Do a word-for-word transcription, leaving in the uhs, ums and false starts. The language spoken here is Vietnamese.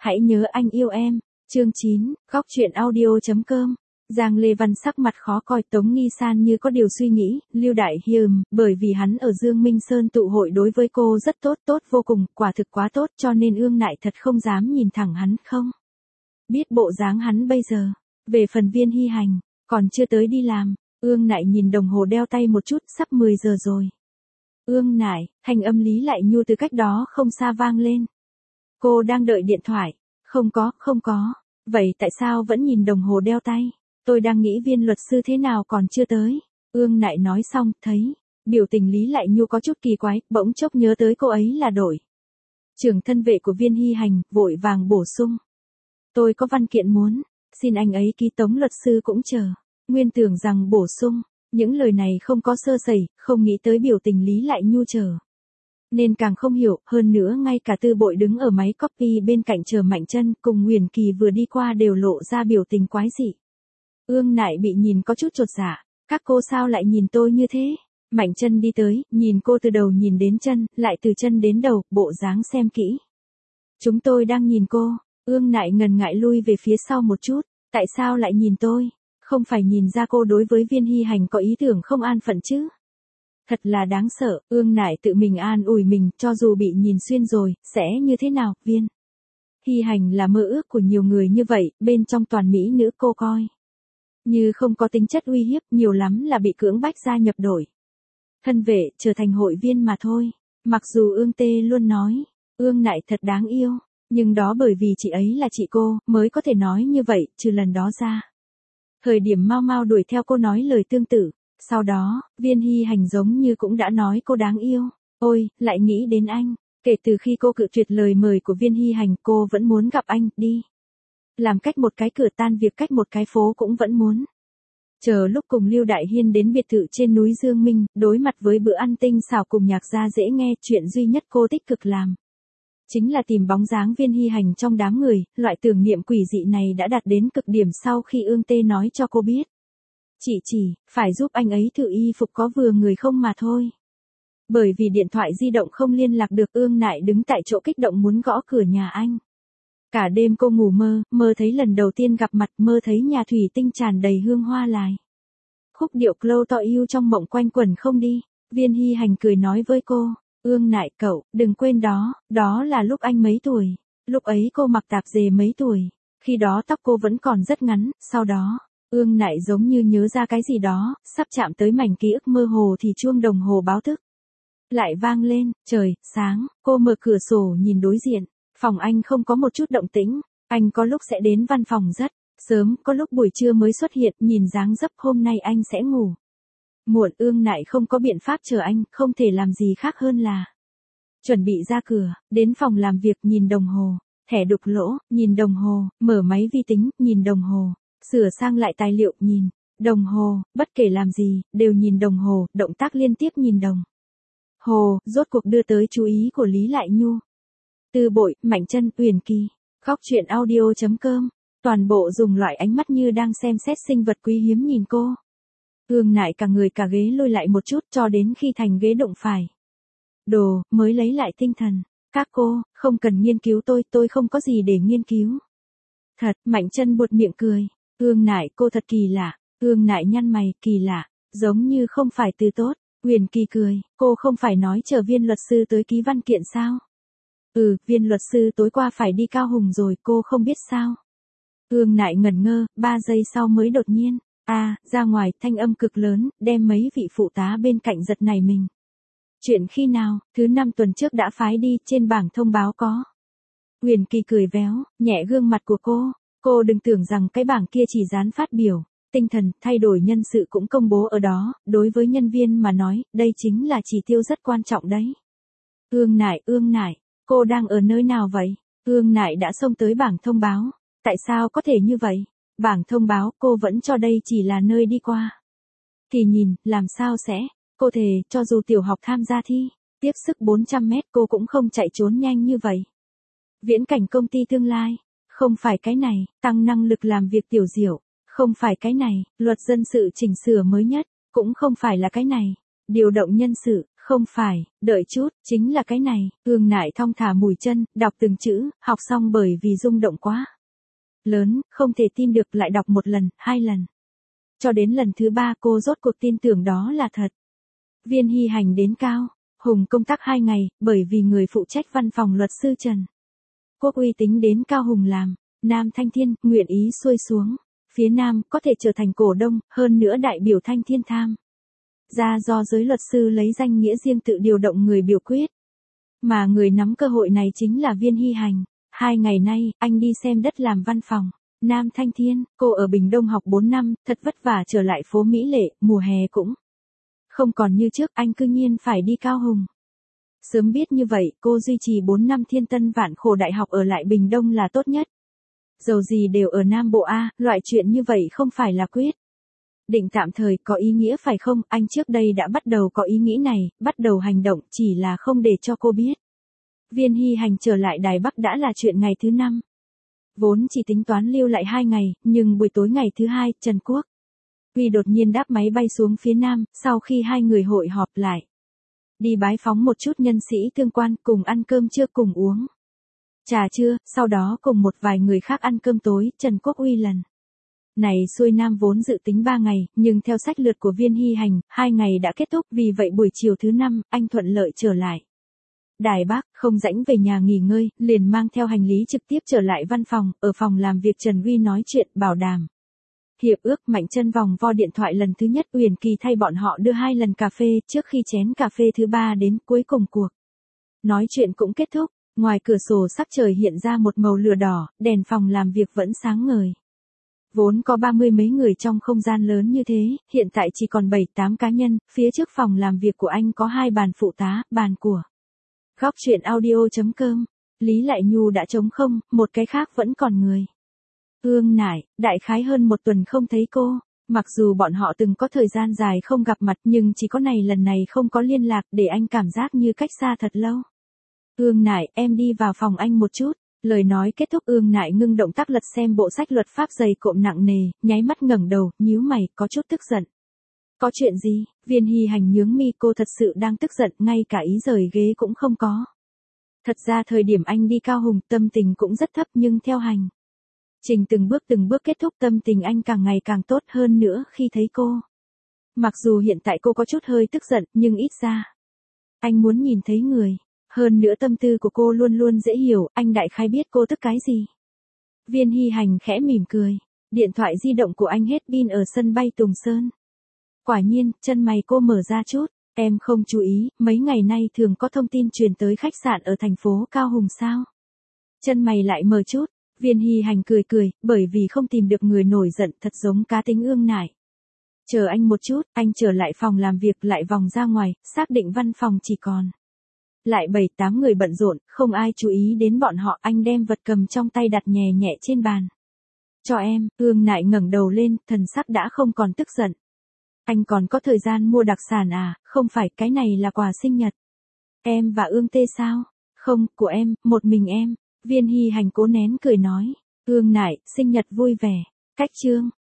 Hãy nhớ anh yêu em. Chương chín, góc truyện audio.com. Giang Lê Văn sắc mặt khó coi, Tống Nghi San như có điều suy nghĩ, Lưu Đại Hiềm, bởi vì hắn ở Dương Minh Sơn tụ hội đối với cô rất tốt, tốt vô cùng, quả thực quá tốt, cho nên Ương Nại thật không dám nhìn thẳng hắn không. Biết bộ dáng hắn bây giờ, về phần Viên Hy Hành, còn chưa tới đi làm, Ương Nại nhìn đồng hồ đeo tay một chút, sắp mười giờ rồi. Ương Nại, thanh âm Lý Lại Nhu từ cách đó không xa vang lên. Cô đang đợi điện thoại. Không có, không có. Vậy tại sao vẫn nhìn đồng hồ đeo tay? Tôi đang nghĩ Viên luật sư thế nào còn chưa tới. Ương Nại nói xong, thấy biểu tình Lý Lại Nhu có chút kỳ quái, bỗng chốc nhớ tới cô ấy là đổi trưởng thân vệ của Viên Hy Hành, vội vàng bổ sung. Tôi có văn kiện muốn, xin anh ấy ký, Tống luật sư cũng chờ. Nguyên tưởng rằng bổ sung, những lời này không có sơ sẩy, không nghĩ tới biểu tình Lý Lại Nhu chờ. Nên càng không hiểu, hơn nữa ngay cả Tư Bội đứng ở máy copy bên cạnh chờ Mạnh Chân cùng Nguyền Kỳ vừa đi qua đều lộ ra biểu tình quái dị. Ương Nại bị nhìn có chút chột dạ, các cô sao lại nhìn tôi như thế? Mạnh Chân đi tới, nhìn cô từ đầu nhìn đến chân, lại từ chân đến đầu, bộ dáng xem kỹ. Chúng tôi đang nhìn cô. Ương Nại ngần ngại lui về phía sau một chút, tại sao lại nhìn tôi? Không phải nhìn ra cô đối với Viên Hy Hành có ý tưởng không an phận chứ? Thật là đáng sợ, Ương Nại tự mình an ủi mình, cho dù bị nhìn xuyên rồi, sẽ như thế nào, Viên Hy Hành là mơ ước của nhiều người như vậy, bên trong toàn mỹ nữ cô coi như không có tính chất uy hiếp, nhiều lắm là bị cưỡng bách gia nhập đội thân vệ, trở thành hội viên mà thôi. Mặc dù Ương Tê luôn nói, Ương Nại thật đáng yêu, nhưng đó bởi vì chị ấy là chị cô, mới có thể nói như vậy, trừ lần đó ra. Thời điểm Mau Mau đuổi theo cô nói lời tương tự. Sau đó, Viên Hy Hành giống như cũng đã nói cô đáng yêu. Ôi, lại nghĩ đến anh. Kể từ khi cô cự tuyệt lời mời của Viên Hy Hành, cô vẫn muốn gặp anh, đi. Làm cách một cái cửa, tan việc cách một cái phố cũng vẫn muốn. Chờ lúc cùng Lưu Đại Hiên đến biệt thự trên núi Dương Minh, đối mặt với bữa ăn tinh xảo cùng nhạc gia dễ nghe, chuyện duy nhất cô tích cực làm chính là tìm bóng dáng Viên Hy Hành trong đám người. Loại tưởng niệm quỷ dị này đã đạt đến cực điểm sau khi Ương Tê nói cho cô biết. Chị chỉ, phải giúp anh ấy thử y phục có vừa người không mà thôi. Bởi vì điện thoại di động không liên lạc được, Ương Nại đứng tại chỗ kích động muốn gõ cửa nhà anh. Cả đêm cô ngủ mơ, mơ thấy lần đầu tiên gặp mặt, mơ thấy nhà thủy tinh tràn đầy hương hoa lại. Khúc điệu Clow To You trong mộng quanh quẩn không đi. Viên Hy Hành cười nói với cô, Ương Nại cậu, đừng quên đó, đó là lúc anh mấy tuổi. Lúc ấy cô mặc tạp dề mấy tuổi. Khi đó tóc cô vẫn còn rất ngắn, sau đó. Ương Nại giống như nhớ ra cái gì đó, sắp chạm tới mảnh ký ức mơ hồ thì chuông đồng hồ báo thức lại vang lên. Trời sáng, cô mở cửa sổ nhìn đối diện, phòng anh không có một chút động tĩnh. Anh có lúc sẽ đến văn phòng rất sớm, có lúc buổi trưa mới xuất hiện, nhìn dáng dấp hôm nay anh sẽ ngủ muộn. Ương Nại không có biện pháp chờ anh, không thể làm gì khác hơn là chuẩn bị ra cửa, đến phòng làm việc, nhìn đồng hồ, thẻ đục lỗ, nhìn đồng hồ, mở máy vi tính, nhìn đồng hồ. Sửa sang lại tài liệu, nhìn đồng hồ, bất kể làm gì, đều nhìn đồng hồ, động tác liên tiếp nhìn đồng hồ, rốt cuộc đưa tới chú ý của Lý Lại Nhu. Tư Bội, Mạnh Chân, Uyển Kỳ, góc truyện audio.com, toàn bộ dùng loại ánh mắt như đang xem xét sinh vật quý hiếm nhìn cô. Ương Nại cả người cả ghế lôi lại một chút cho đến khi thành ghế đụng phải đồ, mới lấy lại tinh thần. Các cô, không cần nghiên cứu tôi, tôi không có gì để nghiên cứu. Thật, Mạnh Chân buột miệng cười. Ương Nại, cô thật kỳ lạ. Ương Nại nhăn mày, kỳ lạ, giống như không phải từ tốt. Uyển Kỳ cười, cô không phải nói chờ Viên luật sư tới ký văn kiện sao? Ừ, Viên luật sư tối qua phải đi Cao Hùng rồi, cô không biết sao? Ương Nại ngẩn ngơ, ba giây sau mới đột nhiên, a, à, ra ngoài, thanh âm cực lớn, đem mấy vị phụ tá bên cạnh giật nảy mình. Chuyện khi nào? Thứ năm tuần trước đã phái đi, trên bảng thông báo có. Uyển Kỳ cười véo, nhẹ gương mặt của cô. Cô đừng tưởng rằng cái bảng kia chỉ dán phát biểu, tinh thần, thay đổi nhân sự cũng công bố ở đó, đối với nhân viên mà nói, đây chính là chỉ tiêu rất quan trọng đấy. Ương Nại, Ương Nại, cô đang ở nơi nào vậy? Ương Nại đã xông tới bảng thông báo. Tại sao có thể như vậy? Bảng thông báo, cô vẫn cho đây chỉ là nơi đi qua. Thì nhìn, làm sao sẽ? Cô thề, cho dù tiểu học tham gia thi, tiếp sức bốn trăm mét cô cũng không chạy trốn nhanh như vậy. Viễn cảnh công ty tương lai. Không phải cái này, tăng năng lực làm việc tiểu diệu, không phải cái này, luật dân sự chỉnh sửa mới nhất, cũng không phải là cái này, điều động nhân sự, Không phải, đợi chút, chính là cái này. Ương Nại thong thả mùi chân, đọc từng chữ, học xong bởi vì rung động quá lớn, không thể tin được, lại đọc một lần, hai lần. Cho đến lần thứ ba cô rốt cuộc tin tưởng đó là thật. Viên Hy Hành đến Cao Hùng công tác hai ngày, bởi vì người phụ trách văn phòng luật sư Trần Quốc Uy tính đến Cao Hùng làm. Nam Thanh Thiên, nguyện ý xuôi xuống. Phía Nam, có thể trở thành cổ đông, hơn nữa đại biểu Thanh Thiên tham ra do giới luật sư lấy danh nghĩa riêng tự điều động người biểu quyết. Mà người nắm cơ hội này chính là Viên Hy Hành. Hai ngày nay, anh đi xem đất làm văn phòng. Nam Thanh Thiên, cô ở Bình Đông học bốn năm, thật vất vả trở lại phố Mỹ Lệ, mùa hè cũng không còn như trước, anh cư nhiên phải đi Cao Hùng. Sớm biết như vậy, cô duy trì bốn năm thiên tân vạn khổ đại học ở lại Bình Đông là tốt nhất. Dầu gì đều ở Nam Bộ A, loại chuyện như vậy không phải là quyết định tạm thời, có ý nghĩa phải không? Anh trước đây đã bắt đầu có ý nghĩ này, bắt đầu hành động, chỉ là không để cho cô biết. Viên Hy Hành trở lại Đài Bắc đã là chuyện ngày thứ năm. Vốn chỉ tính toán lưu lại hai ngày, nhưng buổi tối ngày thứ hai, Trần Quốc Uy đột nhiên đáp máy bay xuống phía Nam, sau khi hai người hội họp lại. Đi bái phóng một chút nhân sĩ tương quan, cùng ăn cơm trưa, cùng uống trà trưa, sau đó cùng một vài người khác ăn cơm tối. Trần Quốc Uy lần này xuôi Nam vốn dự tính ba ngày, nhưng theo sách lược của Viên Hy Hành, hai ngày đã kết thúc, vì vậy buổi chiều thứ năm, anh thuận lợi trở lại Đài Bắc, không rãnh về nhà nghỉ ngơi, liền mang theo hành lý trực tiếp trở lại văn phòng. Ở phòng làm việc Trần Uy nói chuyện, bảo đảm hiệp ước. Mạnh Chân vòng vo điện thoại lần thứ nhất, Uyển Kỳ thay bọn họ đưa hai lần cà phê, trước khi chén cà phê thứ ba đến, cuối cùng cuộc nói chuyện cũng kết thúc. Ngoài cửa sổ sắc trời hiện ra một màu lửa đỏ, đèn phòng làm việc vẫn sáng ngời. Vốn có ba mươi mấy người trong không gian lớn như thế, hiện tại chỉ còn bảy tám cá nhân. Phía trước phòng làm việc của anh có hai bàn phụ tá, bàn của Góc Chuyện Audio chấm com. Lý Lại Nhu đã trống không, một cái khác vẫn còn người. Ương Nại, đại khái hơn một tuần không thấy cô. Mặc dù bọn họ từng có thời gian dài không gặp mặt, nhưng chỉ có này lần này không có liên lạc, để anh cảm giác như cách xa thật lâu. Ương Nại, em đi vào phòng anh một chút. Lời nói kết thúc, Ương Nại ngưng động tác lật xem bộ sách luật pháp dày cộm nặng nề, nháy mắt ngẩng đầu, nhíu mày, có chút tức giận. Có chuyện gì? Viên Hy Hành nhướng mi, cô thật sự đang tức giận, ngay cả ý rời ghế cũng không có. Thật ra thời điểm anh đi Cao Hùng, tâm tình cũng rất thấp, nhưng theo hành trình từng bước từng bước kết thúc, tâm tình anh càng ngày càng tốt hơn nữa khi thấy cô. Mặc dù hiện tại cô có chút hơi tức giận, nhưng ít ra anh muốn nhìn thấy người. Hơn nữa tâm tư của cô luôn luôn dễ hiểu, anh đại khái biết cô tức cái gì. Viên Hy Hành khẽ mỉm cười. Điện thoại di động của anh hết pin ở sân bay Tùng Sơn. Quả nhiên, chân mày cô mở ra chút. Em không chú ý, mấy ngày nay thường có thông tin truyền tới khách sạn ở thành phố Cao Hùng sao? Chân mày lại mở chút. Viên Hy Hành cười cười, bởi vì không tìm được người nổi giận, thật giống cá tính Ương Nại. Chờ anh một chút, anh trở lại phòng làm việc, lại vòng ra ngoài, xác định văn phòng chỉ còn lại bảy tám người bận rộn, không ai chú ý đến bọn họ. Anh đem vật cầm trong tay đặt nhẹ nhẹ trên bàn. Cho em. Ương Nại ngẩng đầu lên, thần sắc đã không còn tức giận. Anh còn có thời gian mua đặc sản à? Không phải, cái này là quà sinh nhật. Em và Ương Tê sao? Không, của em, một mình em. Viên Hy Hành cố nén cười nói. Ương Nại, sinh nhật vui vẻ. Cách chương.